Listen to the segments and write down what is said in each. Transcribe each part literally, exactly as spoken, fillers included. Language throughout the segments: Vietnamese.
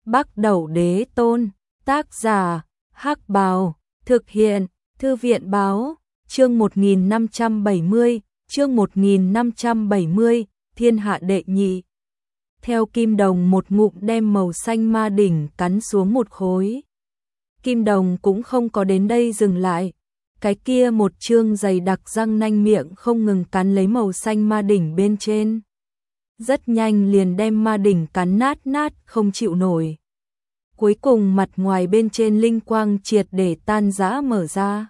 Bắc Đẩu Đế Tôn, tác giả, Hắc Bào, thực hiện, Thư viện báo, chương một nghìn năm trăm bảy mươi, chương một nghìn năm trăm bảy mươi, thiên hạ đệ nhị. Theo Kim Đồng một ngụm đem màu xanh ma đỉnh cắn xuống một khối. Kim Đồng cũng không có đến đây dừng lại. Cái kia một chương dày đặc răng nanh miệng không ngừng cắn lấy màu xanh ma đỉnh bên trên. Rất nhanh liền đem ma đỉnh cắn nát nát không chịu nổi. Cuối cùng mặt ngoài bên trên linh quang triệt để tan rã mở ra.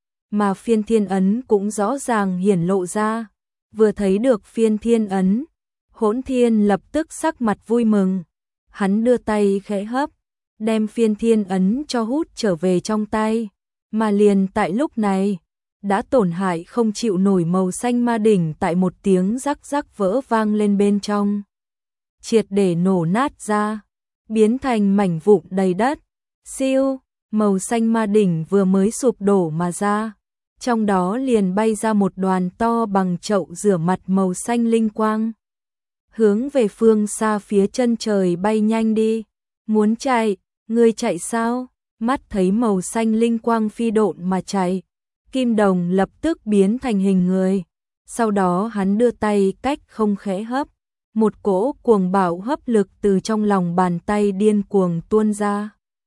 Mà phiên thiên ấn cũng rõ ràng hiển lộ ra. Vừa thấy được phiên thiên ấn, Hỗn Thiên lập tức sắc mặt vui mừng. Hắn đưa tay khẽ hấp, đem phiên thiên ấn cho hút trở về trong tay. Mà liền tại lúc này, đã tổn hại không chịu nổi màu xanh ma đỉnh tại một tiếng rắc rắc vỡ vang lên bên trong. Triệt để nổ nát ra, biến thành mảnh vụn đầy đất. Siêu, màu xanh ma đỉnh vừa mới sụp đổ mà ra. Trong đó liền bay ra một đoàn to bằng chậu rửa mặt màu xanh linh quang. Hướng về phương xa phía chân trời bay nhanh đi. Muốn chạy, ngươi chạy sao? Mắt thấy màu xanh linh quang phi độn mà chạy. Kim Đồng lập tức biến thành hình người. Sau đó hắn đưa tay cách không khẽ hấp. Một cỗ cuồng bạo hấp lực từ trong lòng bàn tay điên cuồng tuôn ra.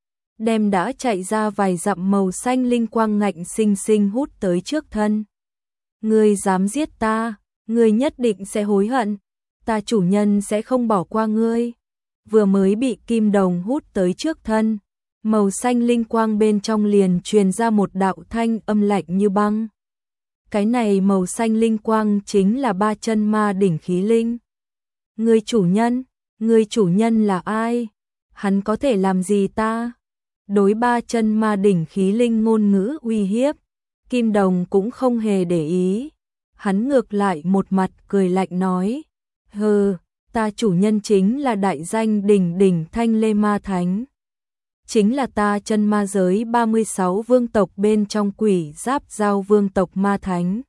Đem đã chạy ra vài dặm màu xanh linh quang ngạnh sinh sinh hút tới trước thân. Ngươi dám giết ta, ngươi nhất định sẽ hối hận. Ta chủ nhân sẽ không bỏ qua ngươi. Vừa mới bị Kim Đồng hút tới trước thân, màu xanh linh quang bên trong liền truyền ra một đạo thanh âm lạnh như băng. Cái này màu xanh linh quang chính là ba chân ma đỉnh khí linh. Ngươi chủ nhân, ngươi chủ nhân là ai? Hắn có thể làm gì ta? Đối ba chân ma đỉnh khí linh ngôn ngữ uy hiếp, Kim Đồng cũng không hề để ý. Hắn ngược lại một mặt cười lạnh nói, hừ, ta chủ nhân chính là đại danh đỉnh đỉnh Thanh Lê Ma Thánh. Chính là ta chân ma giới ba mươi sáu vương tộc bên trong Quỷ Giáp Giao vương tộc ma thánh.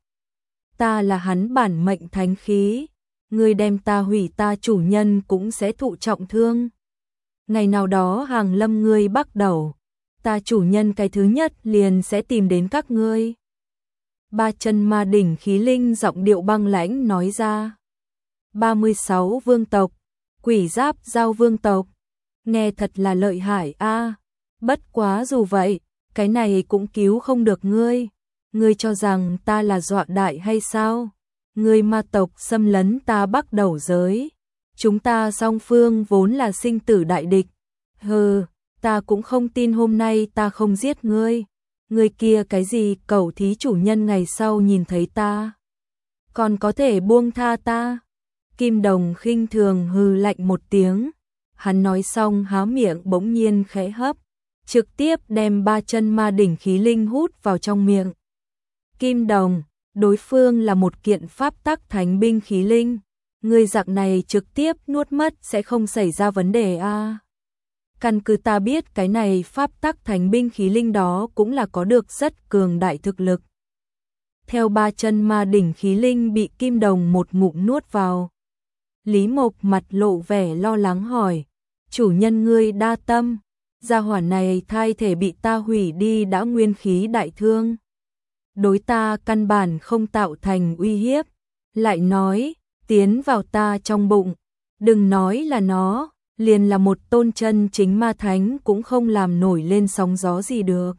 Ta là hắn bản mệnh thánh khí, ngươi đem ta hủy ta chủ nhân cũng sẽ thụ trọng thương. Ngày nào đó hàng lâm ngươi bắt đầu, ta chủ nhân cái thứ nhất liền sẽ tìm đến các ngươi. Ba chân ma đỉnh khí linh giọng điệu băng lãnh nói ra. ba mươi sáu vương tộc, Quỷ Giáp Giao vương tộc. Nghe thật là lợi hại a. À, bất quá dù vậy, cái này cũng cứu không được ngươi. Ngươi cho rằng ta là dọa đại hay sao? Ngươi ma tộc xâm lấn ta Bắc Đẩu giới. Chúng ta song phương vốn là sinh tử đại địch. Hừ, ta cũng không tin hôm nay ta không giết ngươi. Ngươi kia cái gì cẩu thí chủ nhân ngày sau nhìn thấy ta, còn có thể buông tha ta? Kim Đồng khinh thường hừ lạnh một tiếng. Hắn nói xong há miệng bỗng nhiên khẽ hấp, trực tiếp đem ba chân ma đỉnh khí linh hút vào trong miệng. Kim Đồng, đối phương là một kiện pháp tắc thánh binh khí linh. Người dạng này trực tiếp nuốt mất sẽ không xảy ra vấn đề a. À, căn cứ ta biết cái này pháp tắc thánh binh khí linh đó cũng là có được rất cường đại thực lực. Theo ba chân ma đỉnh khí linh bị Kim Đồng một ngụm nuốt vào, Lý Mộc mặt lộ vẻ lo lắng hỏi, chủ nhân ngươi đa tâm, gia hỏa này thai thể bị ta hủy đi đã nguyên khí đại thương. Đối ta căn bản không tạo thành uy hiếp, lại nói, tiến vào ta trong bụng, đừng nói là nó, liền là một tôn chân chính ma thánh cũng không làm nổi lên sóng gió gì được.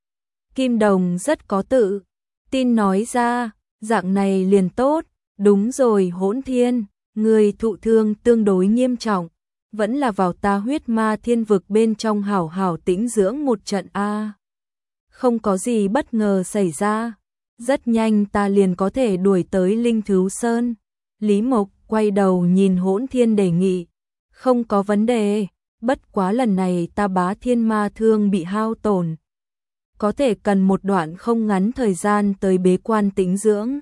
Kim Đồng rất có tự tin nói ra, dạng này liền tốt, đúng rồi Hỗn Thiên, người thụ thương tương đối nghiêm trọng, vẫn là vào ta huyết ma thiên vực bên trong hảo hảo tĩnh dưỡng một trận a. Không có gì bất ngờ xảy ra, rất nhanh ta liền có thể đuổi tới Linh Thứu Sơn. Lý Mộc quay đầu nhìn Hỗn Thiên đề nghị, không có vấn đề, bất quá lần này ta bá thiên ma thương bị hao tổn, có thể cần một đoạn không ngắn thời gian tới bế quan tĩnh dưỡng.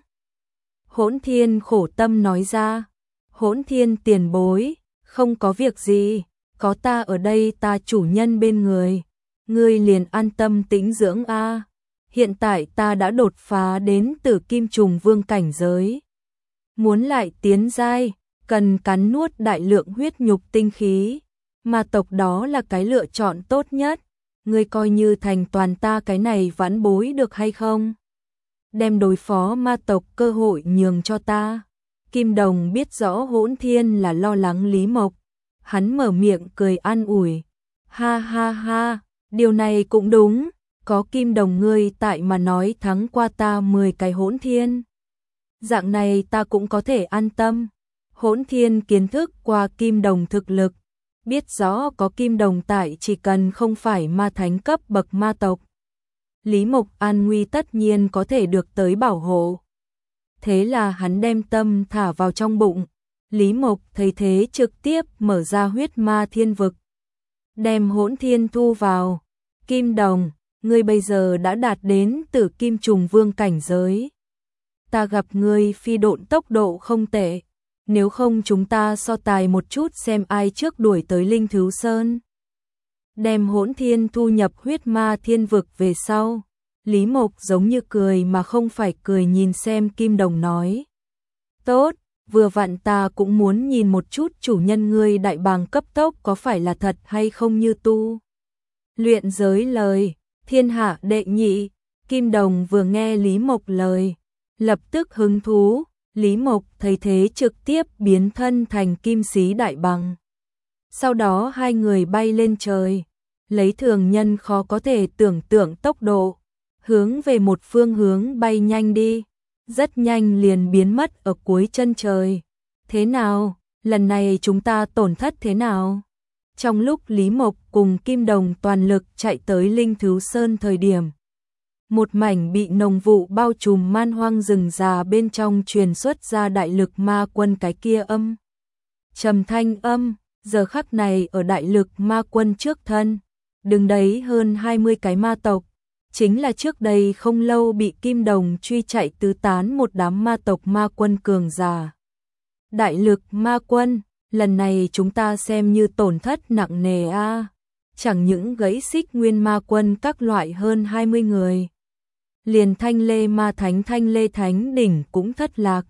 Hỗn Thiên khổ tâm nói ra, Hỗn Thiên tiền bối, không có việc gì, có ta ở đây ta chủ nhân bên người, ngươi liền an tâm tĩnh dưỡng a. À, hiện tại ta đã đột phá đến Tử Kim Trùng Vương cảnh giới. Muốn lại tiến giai, cần cắn nuốt đại lượng huyết nhục tinh khí. Ma tộc đó là cái lựa chọn tốt nhất, ngươi coi như thành toàn ta cái này vãn bối được hay không? Đem đối phó ma tộc cơ hội nhường cho ta. Kim Đồng biết rõ Hỗn Thiên là lo lắng Lý Mộc, hắn mở miệng cười an ủi. Ha ha ha, điều này cũng đúng, có Kim Đồng ngươi tại mà nói thắng qua ta mười cái Hỗn Thiên. Dạng này ta cũng có thể an tâm. Hỗn Thiên kiến thức qua Kim Đồng thực lực, biết rõ có Kim Đồng tại chỉ cần không phải ma thánh cấp bậc ma tộc, Lý Mộc an nguy tất nhiên có thể được tới bảo hộ. Thế là hắn đem tâm thả vào trong bụng. Lý Mộc thấy thế trực tiếp mở ra huyết ma thiên vực, đem Hỗn Thiên thu vào. Kim Đồng, ngươi bây giờ đã đạt đến Tử Kim Trùng Vương cảnh giới. Ta gặp ngươi phi độn tốc độ không tệ, nếu không chúng ta so tài một chút xem ai trước đuổi tới Linh Thứu Sơn. Đem Hỗn Thiên thu nhập huyết ma thiên vực về sau, Lý Mộc giống như cười mà không phải cười nhìn xem Kim Đồng nói. Tốt, vừa vặn ta cũng muốn nhìn một chút chủ nhân ngươi đại bàng cấp tốc có phải là thật hay không như tu. Luyện giới lời, thiên hạ đệ nhị. Kim Đồng vừa nghe Lý Mộc lời, lập tức hứng thú. Lý Mộc thấy thế trực tiếp biến thân thành kim sĩ đại bàng. Sau đó hai người bay lên trời, lấy thường nhân khó có thể tưởng tượng tốc độ, hướng về một phương hướng bay nhanh đi, rất nhanh liền biến mất ở cuối chân trời. Thế nào, lần này chúng ta tổn thất thế nào? Trong lúc Lý Mộc cùng Kim Đồng toàn lực chạy tới Linh Thứu Sơn thời điểm, một mảnh bị nồng vụ bao trùm man hoang rừng già bên trong truyền xuất ra đại lực ma quân cái kia âm trầm thanh âm. Giờ khắc này ở đại lực ma quân trước thân, đứng đấy hơn hai mươi cái ma tộc, chính là trước đây không lâu bị Kim Đồng truy chạy tứ tán một đám ma tộc ma quân cường giả. Đại lực ma quân, lần này chúng ta xem như tổn thất nặng nề a. À. Chẳng những gãy xích nguyên ma quân các loại hơn hai mươi người, liền Thanh Lê ma thánh Thanh Lê thánh đỉnh cũng thất lạc.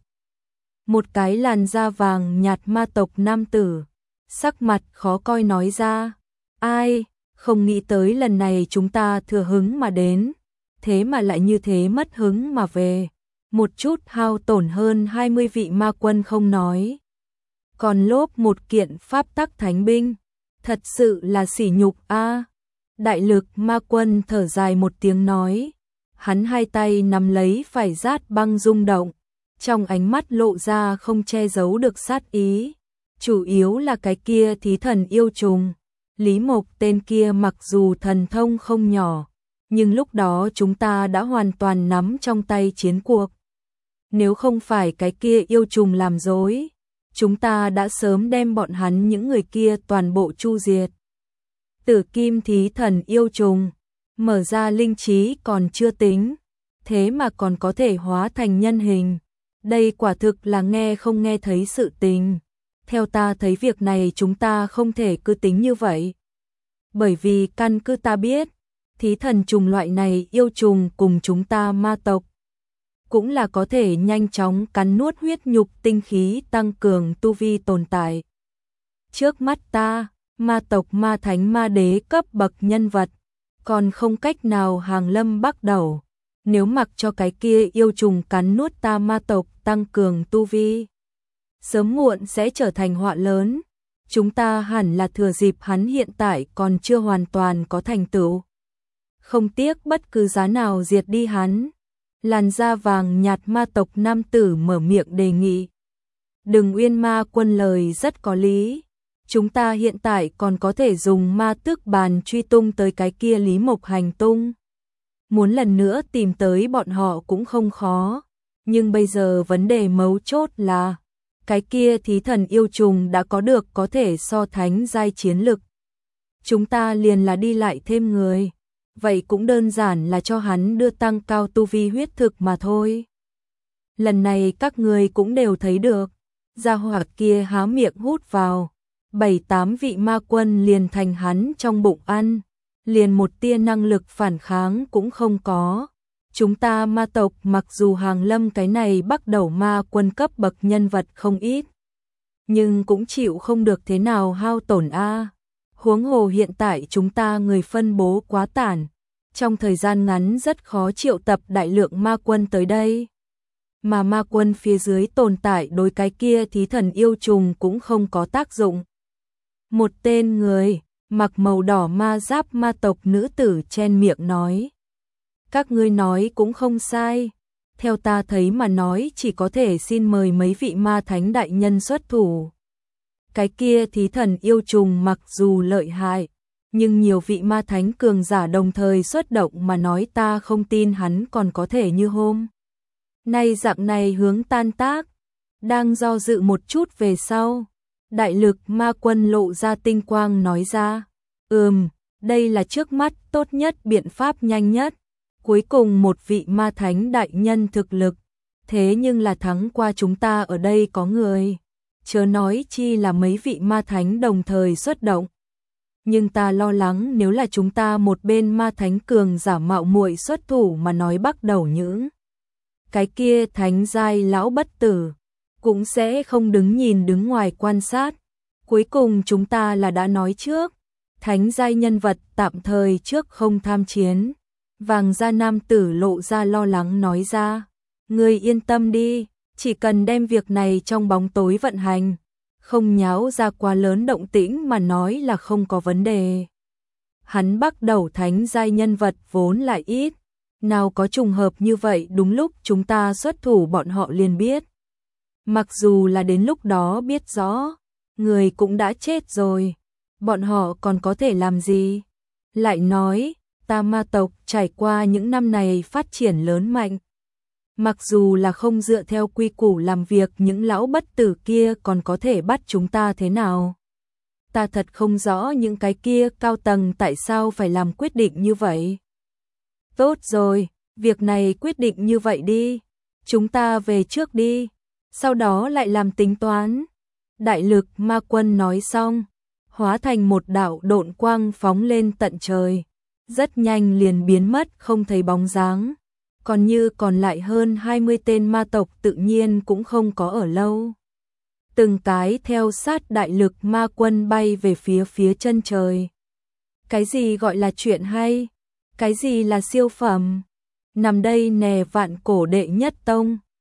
Một cái làn da vàng nhạt ma tộc nam tử, sắc mặt khó coi nói ra, ai, không nghĩ tới lần này chúng ta thừa hứng mà đến, thế mà lại như thế mất hứng mà về, một chút hao tổn hơn hai mươi vị ma quân không nói, còn lốp một kiện pháp tắc thánh binh, thật sự là sỉ nhục a. À. Đại lực ma quân thở dài một tiếng nói, hắn hai tay nắm lấy phải rát băng rung động, trong ánh mắt lộ ra không che giấu được sát ý. Chủ yếu là cái kia thí thần yêu trùng. Lý Mộc tên kia mặc dù thần thông không nhỏ, nhưng lúc đó chúng ta đã hoàn toàn nắm trong tay chiến cuộc. Nếu không phải cái kia yêu trùng làm dối, chúng ta đã sớm đem bọn hắn những người kia toàn bộ chu diệt. Tử kim thí thần yêu trùng, mở ra linh trí còn chưa tính, thế mà còn có thể hóa thành nhân hình. Đây quả thực là nghe không nghe thấy sự tình. Theo ta thấy việc này chúng ta không thể cứ tính như vậy. Bởi vì căn cứ ta biết, thí thần trùng loại này yêu trùng cùng chúng ta ma tộc, cũng là có thể nhanh chóng cắn nuốt huyết nhục tinh khí tăng cường tu vi tồn tại. Trước mắt ta, ma tộc ma thánh ma đế cấp bậc nhân vật, còn không cách nào hàng lâm bắt đầu. Nếu mặc cho cái kia yêu trùng cắn nuốt ta ma tộc tăng cường tu vi, sớm muộn sẽ trở thành họa lớn. Chúng ta hẳn là thừa dịp hắn hiện tại còn chưa hoàn toàn có thành tựu, không tiếc bất cứ giá nào diệt đi hắn. Làn da vàng nhạt ma tộc nam tử mở miệng đề nghị. Đừng Uyên ma quân lời rất có lý. Chúng ta hiện tại còn có thể dùng ma tước bàn truy tung tới cái kia Lý Mộc hành tung. Muốn lần nữa tìm tới bọn họ cũng không khó. Nhưng bây giờ vấn đề mấu chốt là cái kia thí thần yêu trùng đã có được có thể so thánh giai chiến lực. Chúng ta liền là đi lại thêm người. Vậy cũng đơn giản là cho hắn đưa tăng cao tu vi huyết thực mà thôi. Lần này các người cũng đều thấy được. Gia hỏa kia há miệng hút vào. Bảy tám vị ma quân liền thành hắn trong bụng ăn. Liền một tia năng lực phản kháng cũng không có. Chúng ta ma tộc mặc dù hàng lâm cái này bắt đầu ma quân cấp bậc nhân vật không ít, nhưng cũng chịu không được thế nào hao tổn a. Huống hồ hiện tại chúng ta người phân bố quá tản, trong thời gian ngắn rất khó triệu tập đại lượng ma quân tới đây. Mà ma quân phía dưới tồn tại đối cái kia thí thần yêu trùng cũng không có tác dụng. Một tên người mặc màu đỏ ma giáp ma tộc nữ tử chen miệng nói. Các ngươi nói cũng không sai. Theo ta thấy mà nói chỉ có thể xin mời mấy vị ma thánh đại nhân xuất thủ. Cái kia thí thần yêu trùng mặc dù lợi hại, nhưng nhiều vị ma thánh cường giả đồng thời xuất động mà nói ta không tin hắn còn có thể như hôm nay dạng này hướng tan tác. Đang do dự một chút về sau, đại lực ma quân lộ ra tinh quang nói ra. Ừm, đây là trước mắt tốt nhất biện pháp nhanh nhất. Cuối cùng một vị ma thánh đại nhân thực lực, thế nhưng là thắng qua chúng ta ở đây có người. Chớ nói chi là mấy vị ma thánh đồng thời xuất động. Nhưng ta lo lắng nếu là chúng ta một bên ma thánh cường giả mạo muội xuất thủ mà nói bắt đầu những cái kia thánh giai lão bất tử, cũng sẽ không đứng nhìn đứng ngoài quan sát. Cuối cùng chúng ta là đã nói trước, thánh giai nhân vật tạm thời trước không tham chiến. Vàng da nam tử lộ ra lo lắng nói ra, ngươi yên tâm đi, chỉ cần đem việc này trong bóng tối vận hành, không nháo ra quá lớn động tĩnh mà nói là không có vấn đề. Hắn bắt đầu thánh giai nhân vật vốn lại ít, nào có trùng hợp như vậy đúng lúc chúng ta xuất thủ bọn họ liền biết. Mặc dù là đến lúc đó biết rõ, người cũng đã chết rồi, bọn họ còn có thể làm gì? Lại nói, ta ma tộc trải qua những năm này phát triển lớn mạnh. Mặc dù là không dựa theo quy củ làm việc những lão bất tử kia còn có thể bắt chúng ta thế nào. Ta thật không rõ những cái kia cao tầng tại sao phải làm quyết định như vậy. Tốt rồi, việc này quyết định như vậy đi. Chúng ta về trước đi, sau đó lại làm tính toán. Đại lực ma quân nói xong, hóa thành một đạo độn quang phóng lên tận trời. Rất nhanh liền biến mất không thấy bóng dáng. Còn như còn lại hơn hai mươi tên ma tộc tự nhiên cũng không có ở lâu. Từng cái theo sát đại lực ma quân bay về phía phía chân trời. Cái gì gọi là chuyện hay? Cái gì là siêu phẩm? Nằm đây nè vạn cổ đệ nhất tông.